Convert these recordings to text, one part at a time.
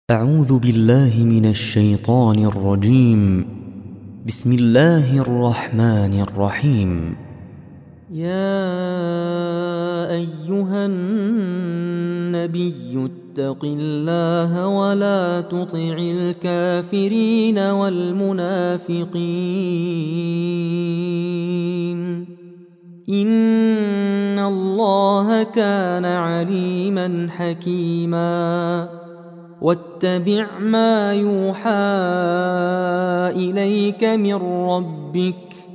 أعوذ بالله من الشيطان الرجيم. بسم الله الرحمن الرحيم. يا أيها النبي اتق الله ولا تطع الكافرين والمنافقين إن الله كان عليما حكيما واتبع ما يوحى إليك من ربك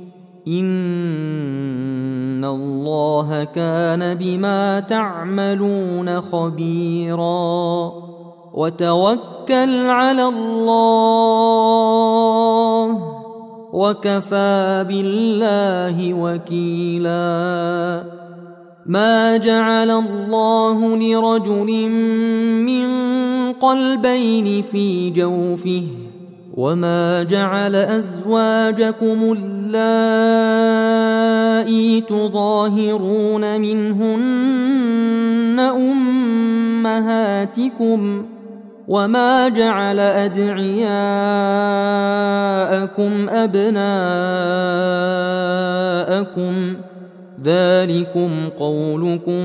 إن الله كان بما تعملون خبيرا وتوكل على الله وكفى بالله وكيلا ما جعل الله لرجل من قلبين في جوفه وما جعل أزواجكم اللائي تظاهرون منهن أمهاتكم وما جعل أدعياءكم أبناءكم ذلكم قولكم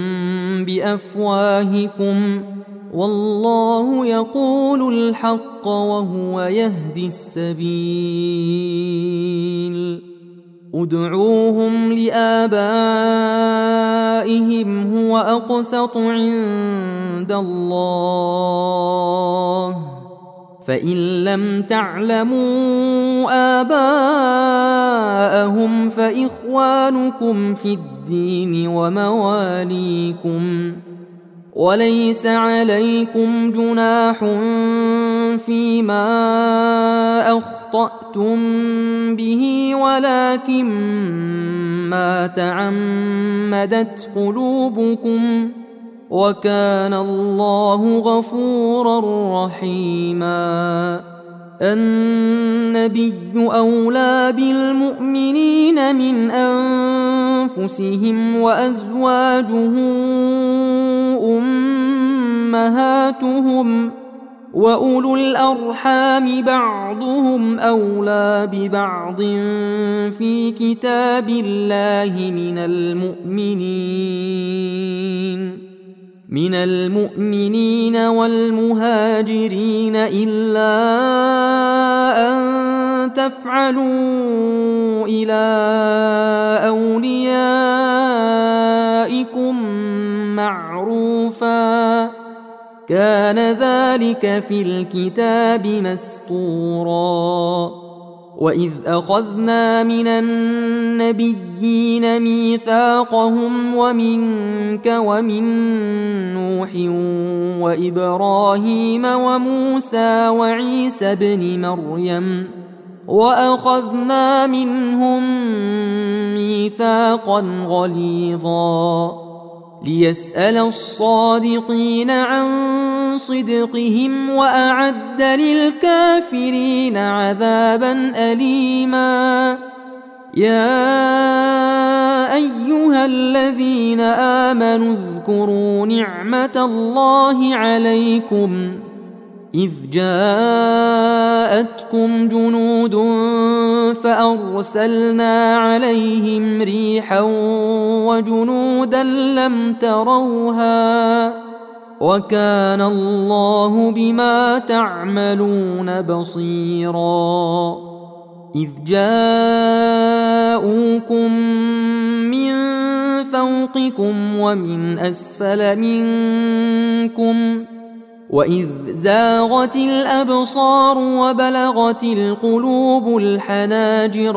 بأفواهكم والله يقول الحق وهو يهدي السبيل ادعوهم لآبائهم هو أقسط عند الله فإن لم تعلموا آباءهم فإخوانكم في الدين ومواليكم وليس عليكم جناح فيما أخطأتم به ولكن ما تعمدت قلوبكم وكان الله غفورا رحيما النبي أولى بالمؤمنين من أنفسهم وأزواجه أمهاتهم وأولو الأرحام بعضهم أولى ببعض في كتاب الله من المؤمنين والمهاجرين إلا أن تفعلوا إلى أوليائكم معروفا كان ذلك في الكتاب مسطورا وإذ أخذنا من النبيين ميثاقهم ومنك ومن نوح وإبراهيم وموسى وعيسى بن مريم وأخذنا منهم ميثاقا غليظا ليسأل الصادقين عن صدقهم وأعد للكافرين عذابا أليما يا أيها الذين آمنوا اذكروا نعمة الله عليكم إذ جاءتكم جنود فأرسلنا عليهم ريحا وجنودا لم تروها وكان الله بما تعملون بصيرا إذ جاءوكم من فوقكم ومن أسفل منكم وإذ زاغت الأبصار وبلغت القلوب الحناجر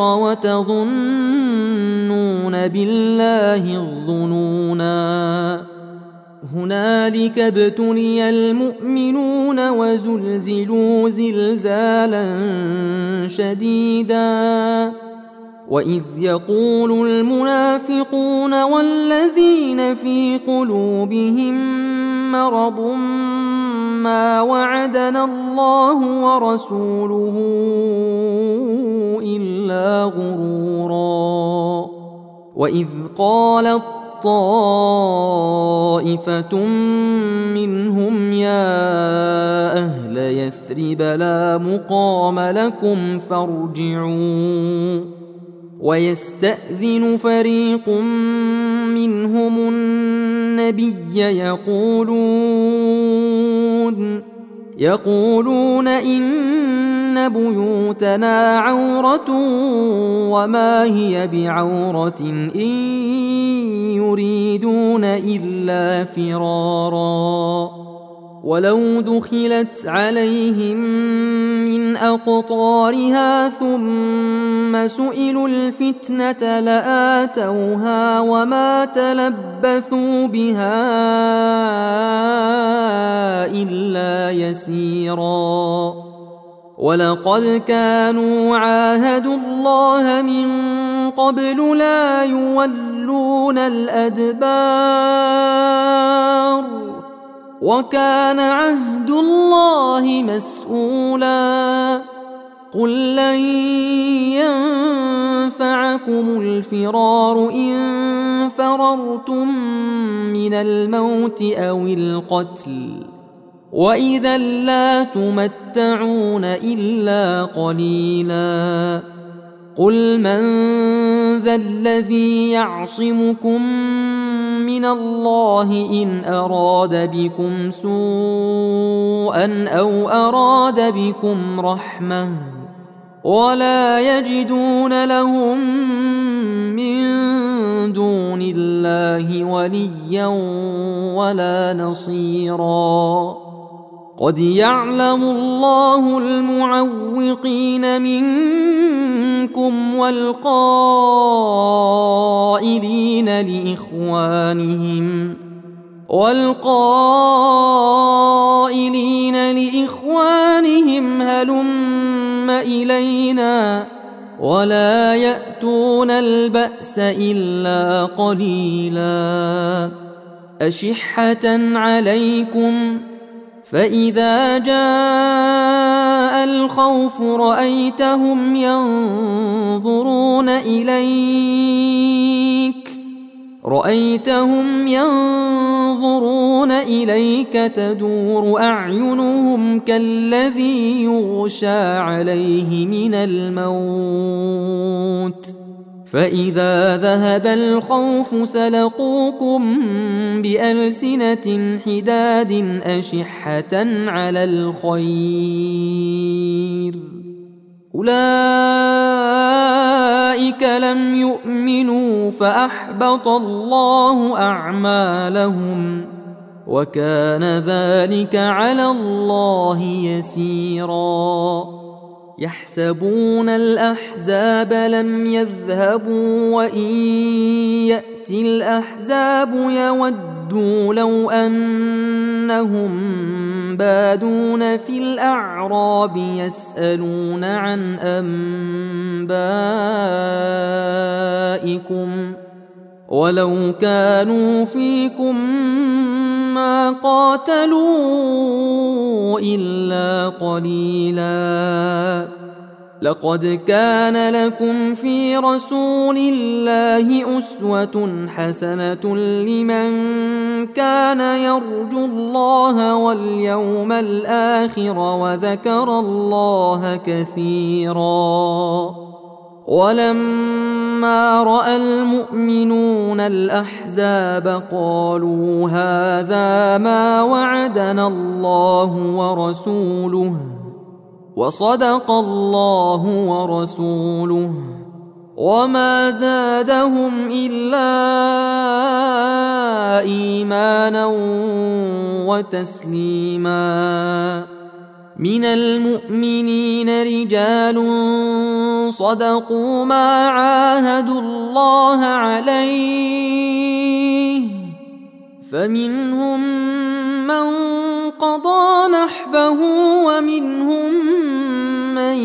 وتظنون بالله الظنونا هنالك ابتلي المؤمنون وزلزلوا زلزالا شديدا وإذ يقول المنافقون والذين في قلوبهم مرض ما وعدنا الله ورسوله إلا غرورا وإذ قالت طائفة منهم يا أهل يثرب لا مقام لكم فارجعوا. ويستأذن فريق منهم النبي يقولون إن بيوتنا عورة وما هي بعورة إن يريدون إلا فرارا. ولو دخلت عليهم من أقطارها ثم سئلوا الفتنة لآتوها وما تلبثوا بها إلا يسيرا. ولقد كانوا عاهدوا الله من قبل لا يولون الأدبار وكان عهد الله مسؤولا. قل لن ينفعكم الفرار إن فررتم من الموت أو القتل وإذا لا تمتعون إلا قليلا. قل من ذا الذي يعصمكم من الله إن أراد بكم سوءا أو أراد بكم رحمة ولا يجدون لهم من دون الله وليا ولا نصيرا. قد يعلم الله المعوقين منكم والقائلين لإخوانهم هلم إلينا ولا يأتون البأس إلا قليلا. أشحة عليكم فإذا جاء الخوف رأيتهم ينظرون إليك تدور أعينهم كالذي يغشى عليه من الموت فإذا ذهب الخوف سلقوكم بألسنة حداد أشحة على الخير. أولئك لم يؤمنوا فأحبط الله أعمالهم وكان ذلك على الله يسيرا. يحسبون الأحزاب لم يذهبوا وإن يأتي الأحزاب يودوا لو أنهم بادون في الأعراب يسألون عن أنبائكم ولو كانوا فيكم ما قاتلوا إلا قليلا. لقد كان لكم في رسول الله أسوة حسنة لمن كان يرجو الله واليوم الآخر وذكر الله كثيرا. ولما رأى المؤمنون الأحزاب قالوا هذا ما وعدنا الله ورسوله وصدق الله ورسوله وما زادهم إلا إيمانا وتسليما. من المؤمنين رجال صدقوا ما عاهدوا الله عليه فمنهم من قضى نحبه ومنهم من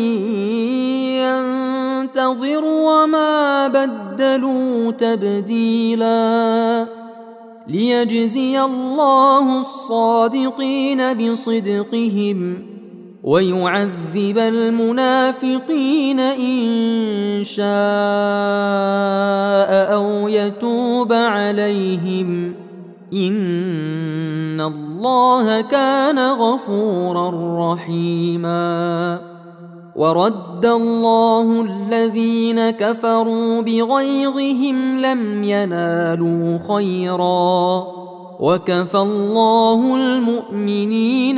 ينتظر وما بدلوا تبديلا. ليجزي الله الصادقين بصدقهم ويعذب المنافقين إن شاء أو يتوب عليهم إن الله كان غفورا رحيما. ورد الله الذين كفروا بغيظهم لم ينالوا خيرا وكفى الله المؤمنين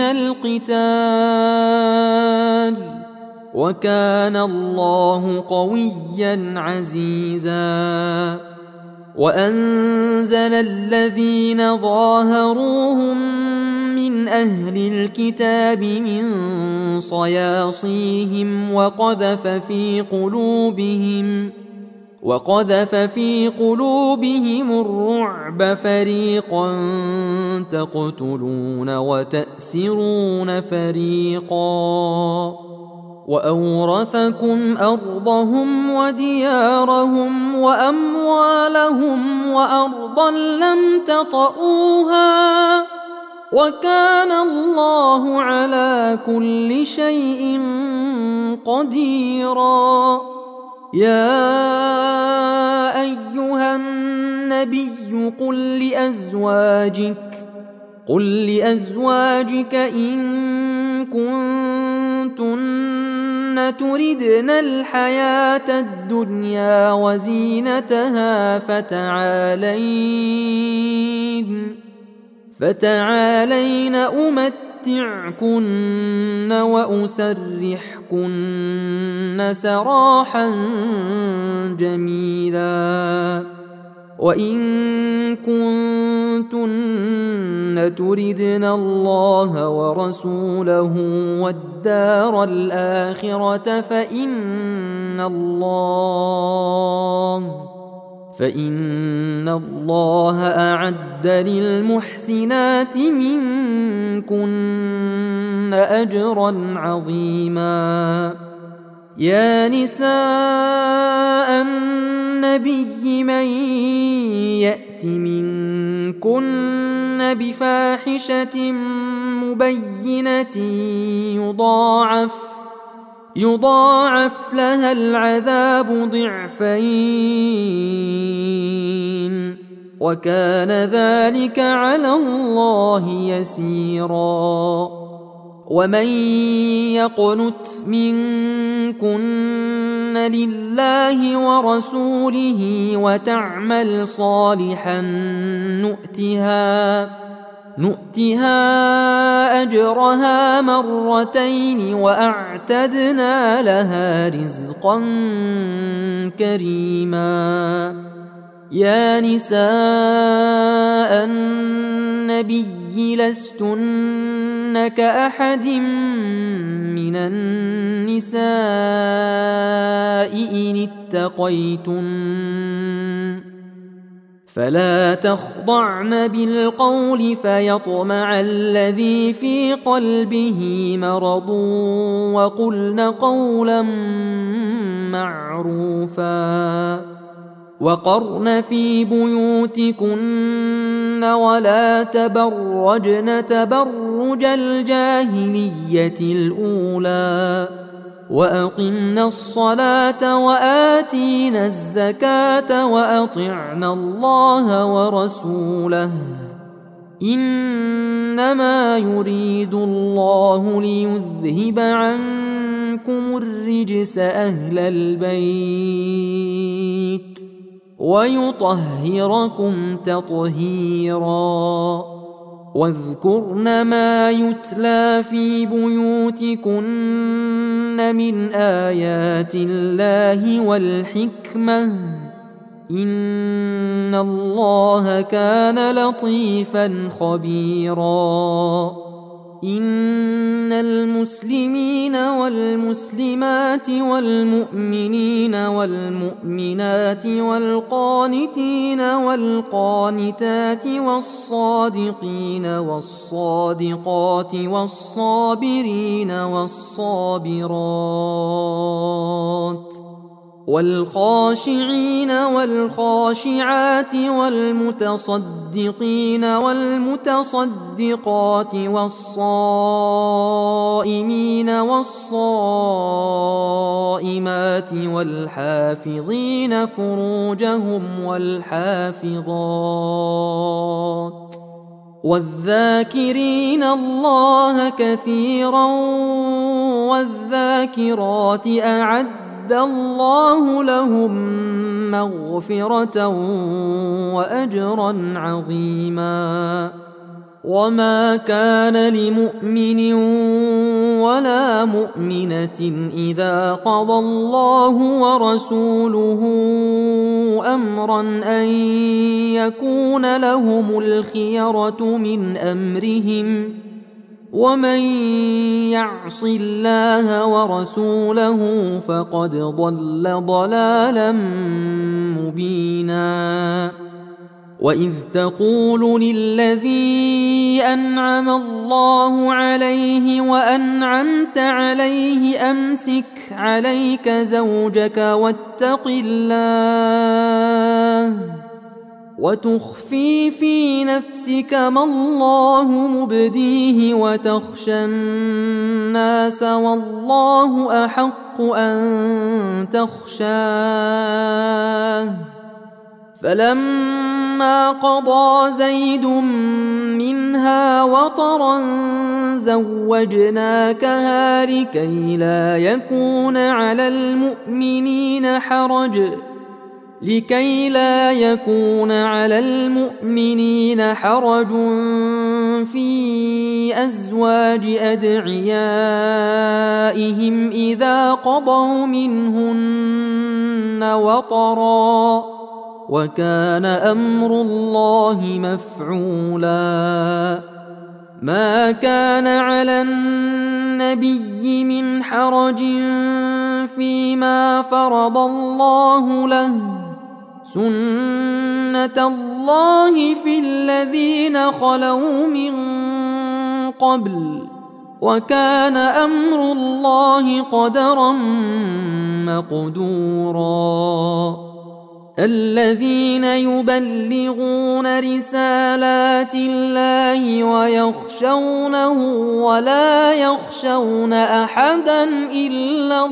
القتال وكان الله قويا عزيزا. وأنزل الذين ظاهروهم من أهل الكتاب من صياصيهم وقذف في قلوبهم الرعب فريقا تقتلون وتأسرون فريقا وأورثكم أرضهم وديارهم وأموالهم وأرضا لم تطئوها وكان الله على كل شيء قديرا. يا أيها النبي قل لأزواجك إن كنتن تردن الحياة الدنيا وزينتها فتعالين أمتعكن وأسرحكن سراحا جميلا. وإن كنتن تردن الله ورسوله والدار الآخرة فإن الله أعد للمحسنات منكن أجرا عظيما. يا نساء النبي من يأت منكن بفاحشة مبينة يضاعف لها العذاب ضعفين وكان ذلك على الله يسيرا. ومن يقنت منكن لله ورسوله وتعمل صالحا نؤتها أجرها مرتين وأعتدنا لها رزقا كريما. يا نساء النبي لستن كأحد من النساء إن اتقيتن فلا تخضعن بالقول فيطمع الذي في قلبه مرض وقلن قولا معروفا. وقرن في بيوتكن ولا تبرجن تبرج الجاهلية الأولى وأقمنا الصلاة وآتينا الزكاة وأطعنا الله ورسوله إنما يريد الله ليذهب عنكم الرجس أهل البيت ويطهركم تطهيرا. واذكرن ما يتلى في بيوتكن من آيات الله والحكمة إن الله كان لطيفا خبيرا. إن المسلمين والمسلمات والمؤمنين والمؤمنات والقانتين والقانتات والصادقين والصادقات والصابرين والصابرات والخاشعين والخاشعات والمتصدقين والمتصدقات والصائمين والصائمات والحافظين فروجهم والحافظات والذاكرين الله كثيرا والذاكرات أعد الله لهم مغفرة وأجرا عظيما. وما كان لمؤمن ولا مؤمنة إذا قضى الله ورسوله أمرا أن يكون لهم الخيرة من أمرهم ومن يعص الله ورسوله فقد ضل ضلالا مبينا. وإذ تقول للذي أنعم الله عليه وأنعمت عليه أمسك عليك زوجك واتق الله وتخفي في نفسك ما الله مبديه وتخشى الناس والله أحق أن تخشاه. فلما قضى زيد منها وطرا زوجناكها لكي لا يكون على المؤمنين حرج في أزواج أدعيائهم إذا قضوا منهن وطرا وكان أمر الله مفعولا. ما كان على النبي من حرج فيما فرض الله له سنة الله في الذين خلوا من قبل وكان أمر الله قدرا مقدورا. الذين يبلغون رسالات الله ويخشونه ولا يخشون أحدا إلا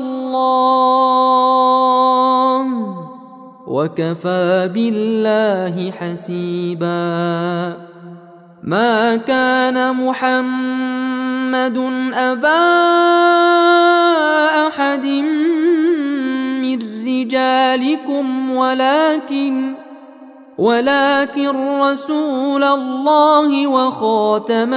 الله وكفى بالله حسيبا. ما كان محمد أبا أحد من رجالكم ولكن رسول الله وخاتم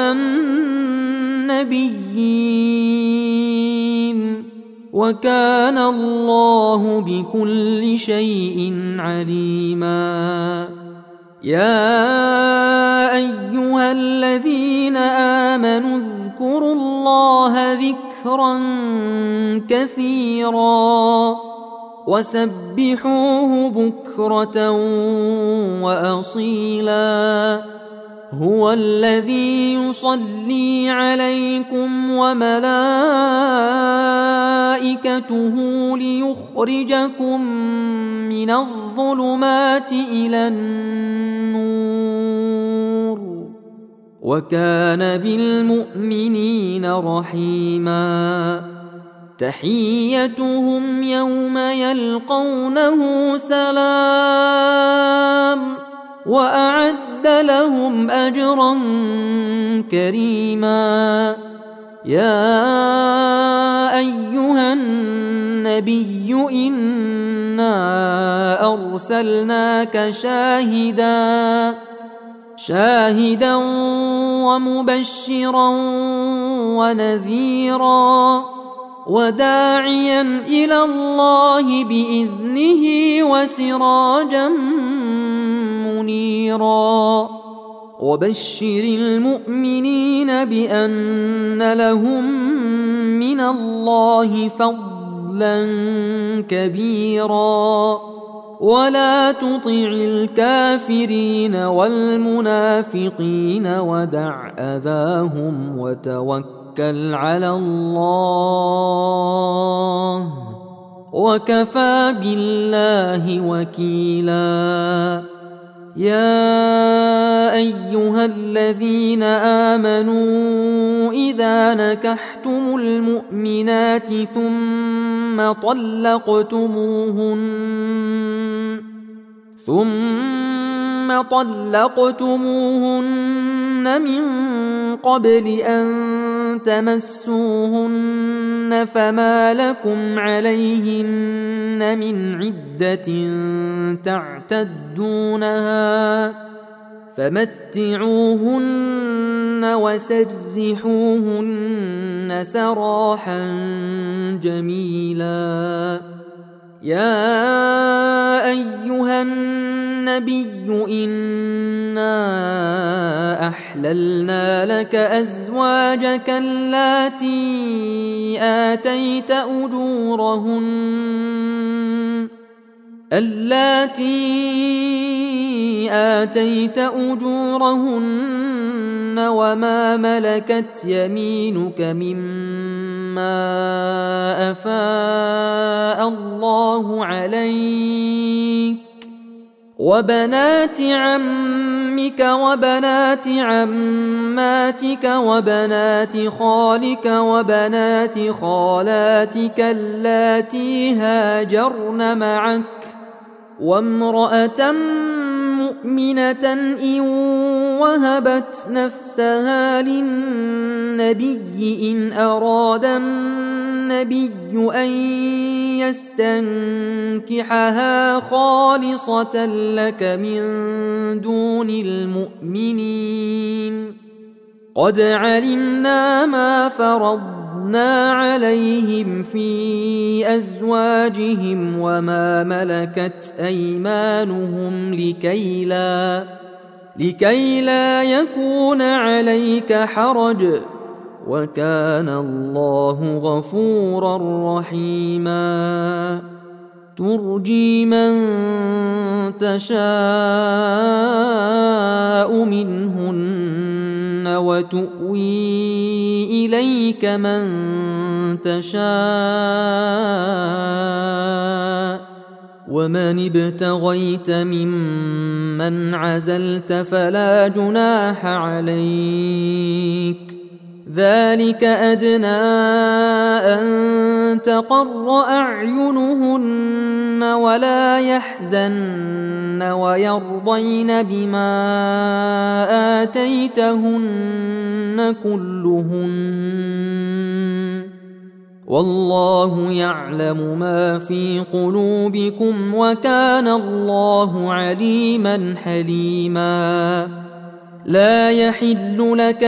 النبيين وكان الله بكل شيء عليما. يا أيها الذين آمنوا اذكروا الله ذكرا كثيرا وسبحوه بكرة وأصيلا. هو الذي يصلي عليكم وملائكته ليخرجكم من الظلمات إلى النور وكان بالمؤمنين رحيما. تحيتهم يوم يلقونه سلام وأعد لهم أجرا كريما. يا أيها النبي إنا أرسلناك شاهدا ومبشرا ونذيرا وداعيا إلى الله بإذنه وسراجا منيرا. وبشر المؤمنين بأن لهم من الله فضلا كبيرا ولا تطع الكافرين والمنافقين ودع أذاهم وتوكل على الله وكفى بالله وكيلا. يا أيها الذين آمنوا إذا نكحتم المؤمنات ثم ثم طلقتموهن من قبل أن تمسوهن فما لكم عليهن من عدة تعتدونها فمتعوهن وسرحوهن سراحا جميلا. يا أيها النبي إنا أحللنا لك أزواجك اللاتي آتيت أجورهن وما ملكت يمينك مما أفاء الله عليك وبنات عمك وبنات عماتك وبنات خالك وبنات خالاتك اللاتي هاجرن معك وامرأة مؤمنة إن وهبت نفسها للنبي إن أراد النبي أن يستنكحها خالصة لك من دون المؤمنين قد علمنا ما فرضنا عليهم في أزواجهم وما ملكت أيمانهم لكي لا يكون عليك حرج وكان الله غفورا رحيما. ترجي من تشاء منهن وتؤوي إليك من تشاء ومن ابتغيت ممن عزلت فلا جناح عليك ذلك أدنى أن تقر أعينهن ولا يحزن ويرضين بما آتيتهن كلهن والله يعلم ما في قلوبكم وكان الله عليما حليما. لا يحل لك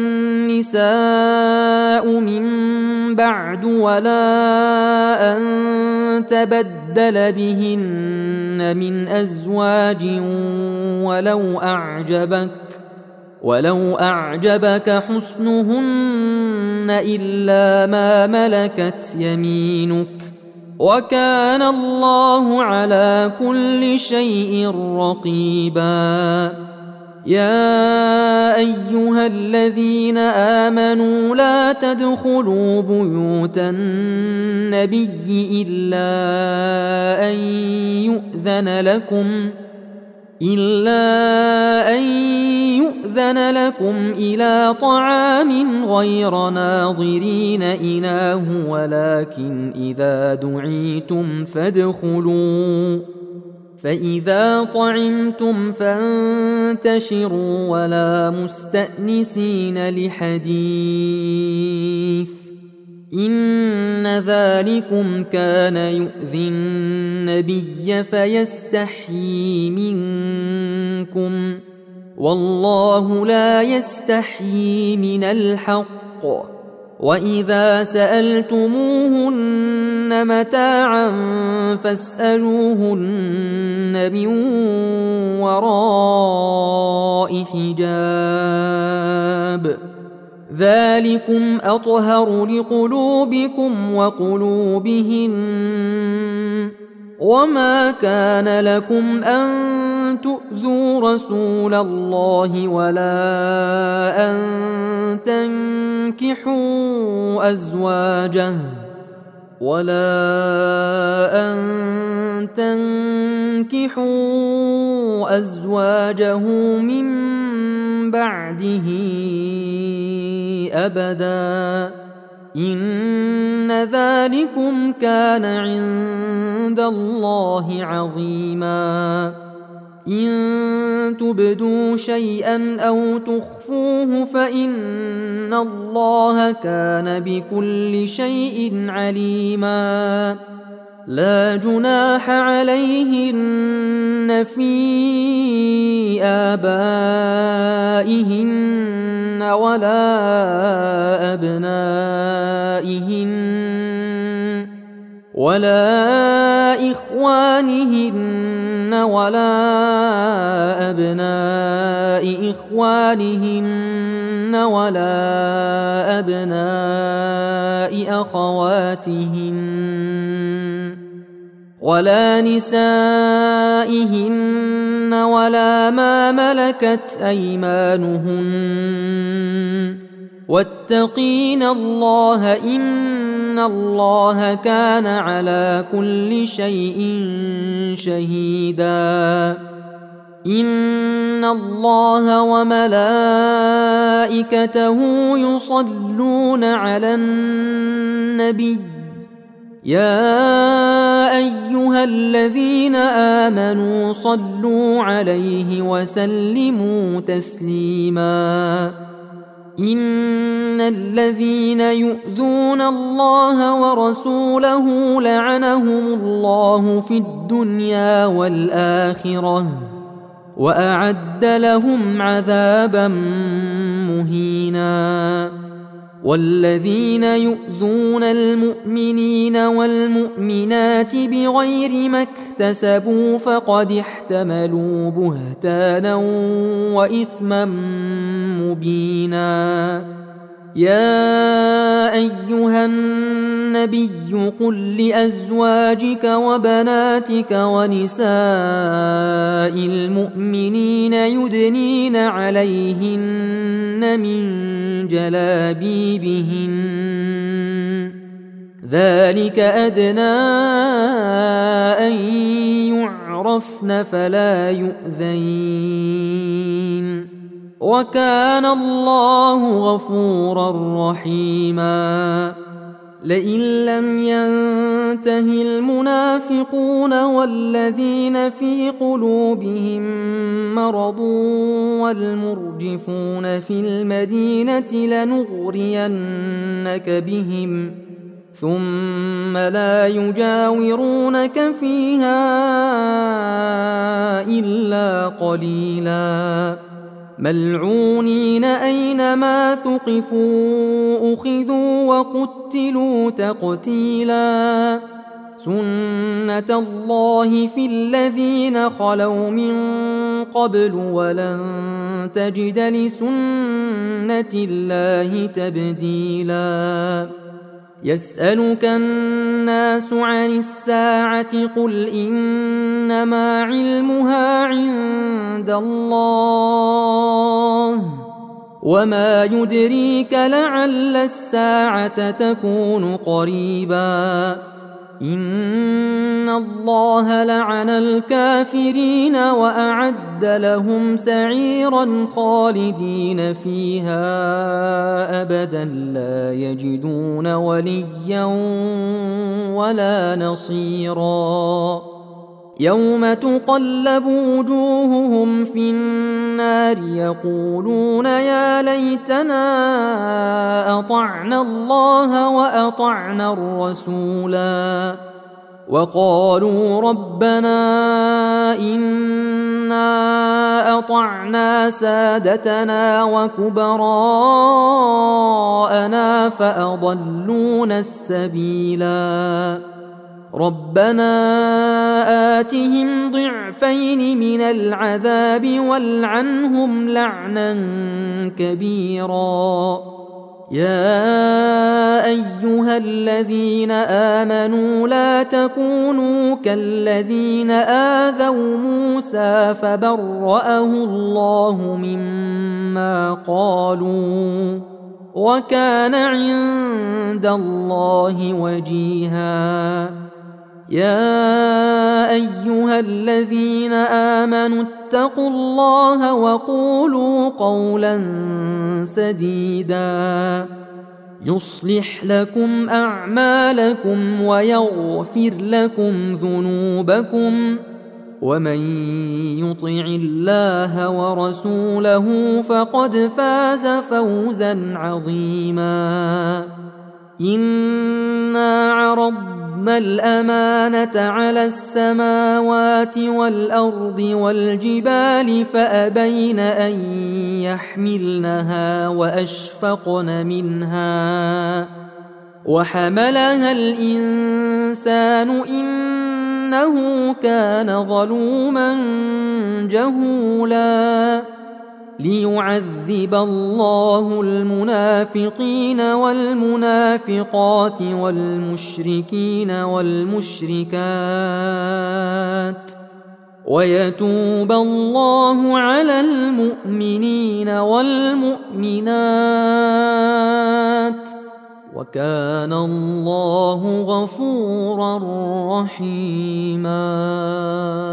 النساء من بعد ولا أن تبدل بهن من أزواج ولو أعجبك حسنهن إلا ما ملكت يمينك وكان الله على كل شيء رقيبا. يا أيها الذين آمنوا لا تدخلوا بيوت النبي إلا أن يؤذن لكم إلى طعام غير ناظرين إناه ولكن إذا دعيتم فادخلوا فإذا طعمتم فانتشروا ولا مستأنسين لحديث إن ذلكم كان يؤذي النبي فيستحيي منكم والله لا يستحيي من الحق وإذا سألتموهن متاعا فاسألوهن من وراء حجاب ذلكم أطهر لقلوبكم وقلوبهن وما كان لكم أن تؤذوا رسول الله ولا أن تنكحوا أزواجه من بعده أبدا إن ذلكم كان عند الله عظيما. إن تبدوا شيئا أو تخفوه فإن الله كان بكل شيء عليما لا جناح عليهن في آبائهن ولا إخوانهن ولا أبناء إخوانهن ولا أبناء أخواتهن ولا نسائهن ولا ما ملكت أيمانهن واتقين الله إن الله كان على كل شيء شهيدا إن الله وملائكته يصلون على النبي يا أيها الذين آمنوا صلوا عليه وسلموا تسليما إن الذين يؤذون الله ورسوله لعنهم الله في الدنيا والآخرة وأعد لهم عذابا مهينا والذين يؤذون المؤمنين والمؤمنات بغير ما اكتسبوا فقد احتملوا بهتانا وإثما مبينا يا أيها النبي قل لأزواجك وبناتك ونساء المؤمنين يدنين عليهن من جلابيبهن ذلك أدنى أن يعرفن فلا يؤذين وكان الله غفورا رحيما لئن لم ينته المنافقون والذين في قلوبهم مرض والمرجفون في المدينة لنغرينك بهم ثم لا يجاورونك فيها إلا قليلا ملعونين أينما ثقفوا أخذوا وقتلوا تقتيلا سنة الله في الذين خلوا من قبل ولن تجد لسنة الله تبديلا يسألك الناس عن الساعة قل إنما علمها عند الله وما يدريك لعل الساعة تكون قريبا إن الله لعن الكافرين وأعد لهم سعيرا خالدين فيها أبدا لا يجدون وليا ولا نصيرا يوم تقلب وجوههم في النار يقولون يا ليتنا أطعنا الله وأطعنا الرسولا وقالوا ربنا إنا أطعنا سادتنا وكبراءنا فأضلونا السبيلا ربنا آتهم ضعفين من العذاب والعنهم لعنا كبيرا يا أيها الذين آمنوا لا تكونوا كالذين آذوا موسى فبرأه الله مما قالوا وكان عند الله وجيها يا أيها الذين آمنوا اتقوا الله وقولوا قولا سديدا يصلح لكم أعمالكم ويغفر لكم ذنوبكم ومن يطع الله ورسوله فقد فاز فوزا عظيما. إنا عرضنا الأمانة على السماوات والأرض والجبال فأبين أن يحملنها وأشفقن منها وحملها الإنسان إنه كان ظلوما جهولا. ليعذب الله المنافقين والمنافقات والمشركين والمشركات ويتوب الله على المؤمنين والمؤمنات وكان الله غفورا رحيما.